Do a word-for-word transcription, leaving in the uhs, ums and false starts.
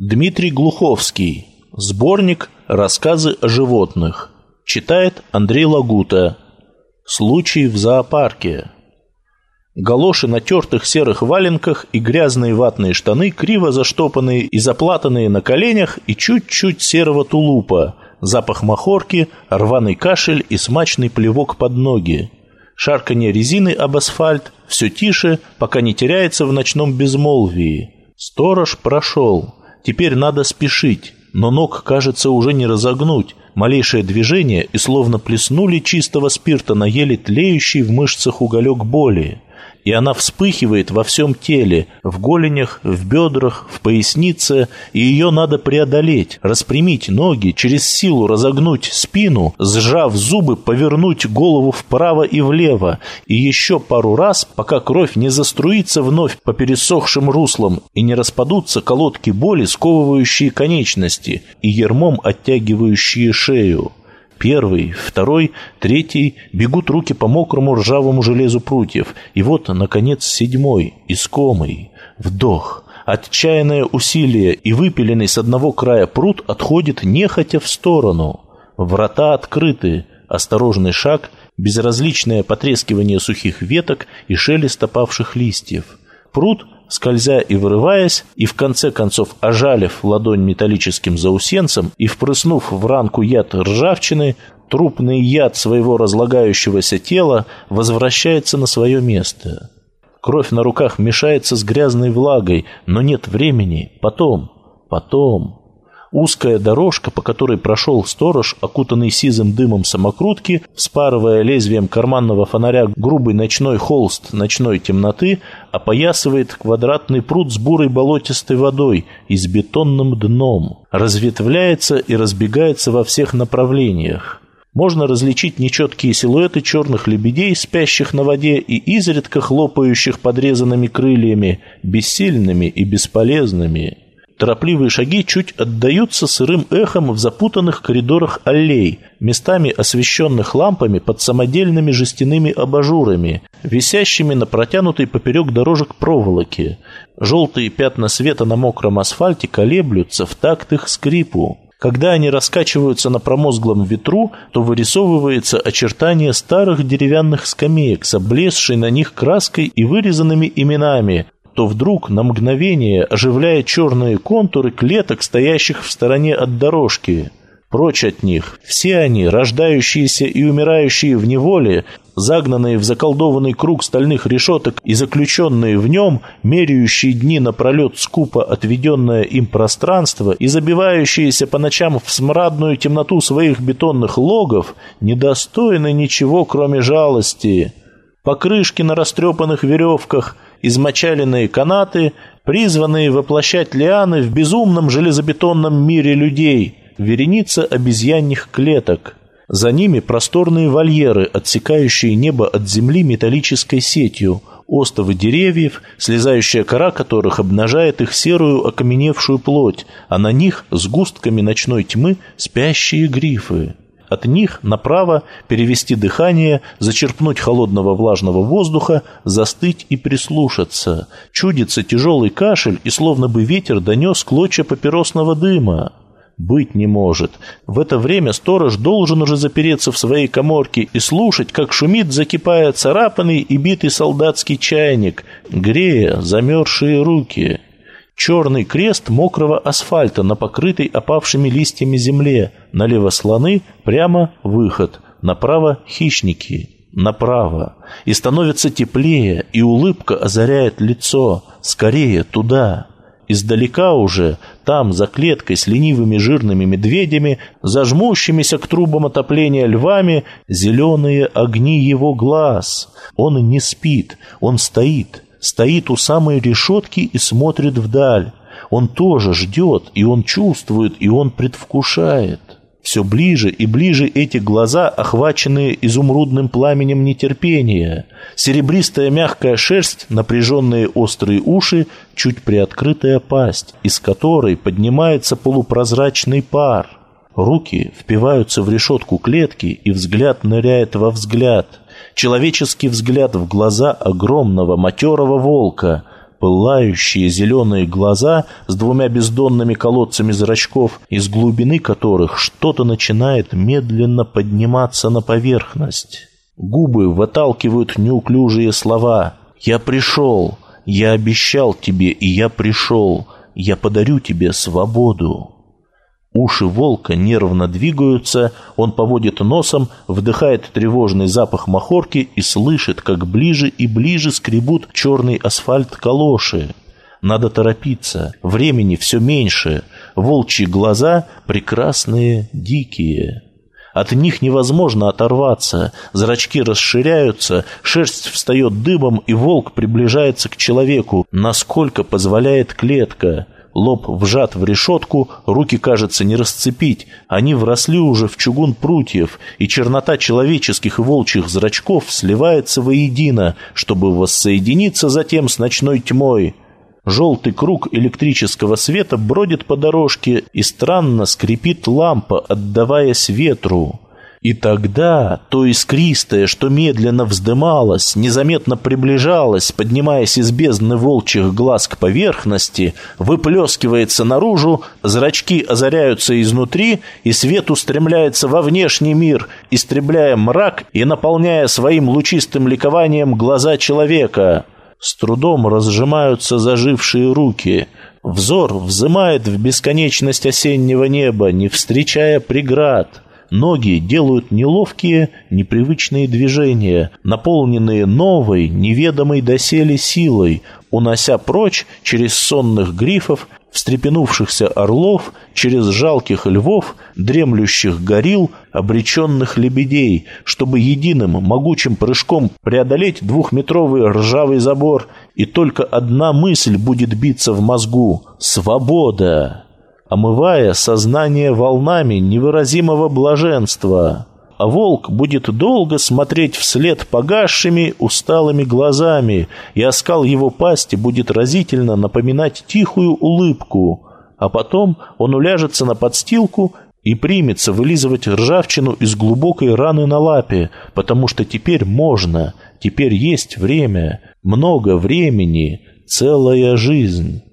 Дмитрий Глуховский. Сборник «Рассказы о животных». Читает Андрей Лагута. Случай в зоопарке. Галоши на тертых серых валенках и грязные ватные штаны, криво заштопанные и заплатанные на коленях, и чуть-чуть серого тулупа, запах махорки, рваный кашель и смачный плевок под ноги. Шарканье резины об асфальт все тише, пока не теряется в ночном безмолвии. Сторож прошел. Теперь надо спешить, но ног, кажется, уже не разогнуть. Малейшее движение, и словно плеснули чистого спирта на еле тлеющий в мышцах уголек боли. И она вспыхивает во всем теле, в голенях, в бедрах, в пояснице, и ее надо преодолеть, распрямить ноги, через силу разогнуть спину, сжав зубы, повернуть голову вправо и влево, и еще пару раз, пока кровь не заструится вновь по пересохшим руслам и не распадутся колодки боли, сковывающие конечности и ярмом оттягивающие шею. Первый, второй, третий бегут руки по мокрому ржавому железу прутьев. И вот, наконец, седьмой, искомый. Вдох, отчаянное усилие, и выпиленный с одного края прут отходит нехотя в сторону. Врата открыты, осторожный шаг, безразличное потрескивание сухих веток и шелест опавших листьев. Прут, скользя и вырываясь, и в конце концов ожалив ладонь металлическим заусенцем и впрыснув в ранку яд ржавчины, трупный яд своего разлагающегося тела возвращается на свое место. Кровь на руках мешается с грязной влагой, но нет времени. Потом, потом... Узкая дорожка, по которой прошел сторож, окутанный сизым дымом самокрутки, вспарывая лезвием карманного фонаря грубый ночной холст ночной темноты, опоясывает квадратный пруд с бурой болотистой водой и с бетонным дном, разветвляется и разбегается во всех направлениях. Можно различить нечеткие силуэты черных лебедей, спящих на воде и изредка хлопающих подрезанными крыльями, бессильными и бесполезными. Торопливые шаги чуть отдаются сырым эхом в запутанных коридорах аллей, местами освещенных лампами под самодельными жестяными абажурами, висящими на протянутой поперек дорожек проволоке. Желтые пятна света на мокром асфальте колеблются в такт их скрипу. Когда они раскачиваются на промозглом ветру, то вырисовывается очертание старых деревянных скамеек с облезшей на них краской и вырезанными именами, то вдруг на мгновение оживляя черные контуры клеток, стоящих в стороне от дорожки. Прочь от них, все они, рождающиеся и умирающие в неволе, загнанные в заколдованный круг стальных решеток и заключенные в нем, меряющие дни напролет скупо отведенное им пространство и забивающиеся по ночам в смрадную темноту своих бетонных логов, недостойны ничего, кроме жалости. Покрышки на растрепанных веревках, измочаленные канаты, призванные воплощать лианы в безумном железобетонном мире людей, вереница обезьяньих клеток. За ними просторные вольеры, отсекающие небо от земли металлической сетью, остовы деревьев, слезающая кора которых обнажает их серую окаменевшую плоть, а на них сгустками ночной тьмы спящие грифы. От них направо перевести дыхание, зачерпнуть холодного влажного воздуха, застыть и прислушаться. Чудится тяжелый кашель, и словно бы ветер донес клочья папиросного дыма. Быть не может. В это время сторож должен уже запереться в своей каморке и слушать, как шумит, закипая царапанный и битый солдатский чайник, грея замерзшие руки. Черный крест мокрого асфальта на покрытой опавшими листьями земле. Налево слоны, прямо выход. Направо хищники. Направо. И становится теплее, и улыбка озаряет лицо. Скорее туда. Издалека уже, там, за клеткой с ленивыми жирными медведями, зажмущимися к трубам отопления львами, зеленые огни его глаз. Он не спит, он стоит. Стоит у самой решетки и смотрит вдаль. Он тоже ждет, и он чувствует, и он предвкушает. Все ближе и ближе эти глаза, охваченные изумрудным пламенем нетерпения. Серебристая мягкая шерсть, напряженные острые уши, чуть приоткрытая пасть, из которой поднимается полупрозрачный пар. Руки впиваются в решетку клетки, и взгляд ныряет во взгляд. Человеческий взгляд в глаза огромного матерого волка. Пылающие зеленые глаза с двумя бездонными колодцами зрачков, из глубины которых что-то начинает медленно подниматься на поверхность. Губы выталкивают неуклюжие слова: «Я пришел, я обещал тебе, и я пришел, я подарю тебе свободу». Уши волка нервно двигаются, он поводит носом, вдыхает тревожный запах махорки и слышит, как ближе и ближе скребут черный асфальт калоши. Надо торопиться, времени все меньше, волчьи глаза прекрасные, дикие. От них невозможно оторваться, зрачки расширяются, шерсть встает дыбом, и волк приближается к человеку, насколько позволяет клетка. Лоб вжат в решетку, руки, кажется, не расцепить. Они вросли уже в чугун прутьев, и чернота человеческих и волчьих зрачков сливается воедино, чтобы воссоединиться затем с ночной тьмой. Желтый круг электрического света бродит по дорожке, и странно скрипит лампа, отдаваясь ветру. И тогда то искристое, что медленно вздымалось, незаметно приближалось, поднимаясь из бездны волчьих глаз к поверхности, выплескивается наружу, зрачки озаряются изнутри, и свет устремляется во внешний мир, истребляя мрак и наполняя своим лучистым ликованием глаза человека. С трудом разжимаются зажившие руки. Взор взымает в бесконечность осеннего неба, не встречая преград. Ноги делают неловкие, непривычные движения, наполненные новой, неведомой доселе силой, унося прочь через сонных грифов, встрепенувшихся орлов, через жалких львов, дремлющих горилл, обреченных лебедей, чтобы единым могучим прыжком преодолеть двухметровый ржавый забор, и только одна мысль будет биться в мозгу — свобода, омывая сознание волнами невыразимого блаженства. А волк будет долго смотреть вслед погасшими усталыми глазами, и оскал его пасти будет разительно напоминать тихую улыбку, а потом он уляжется на подстилку и примется вылизывать ржавчину из глубокой раны на лапе, потому что теперь можно, теперь есть время, много времени, целая жизнь.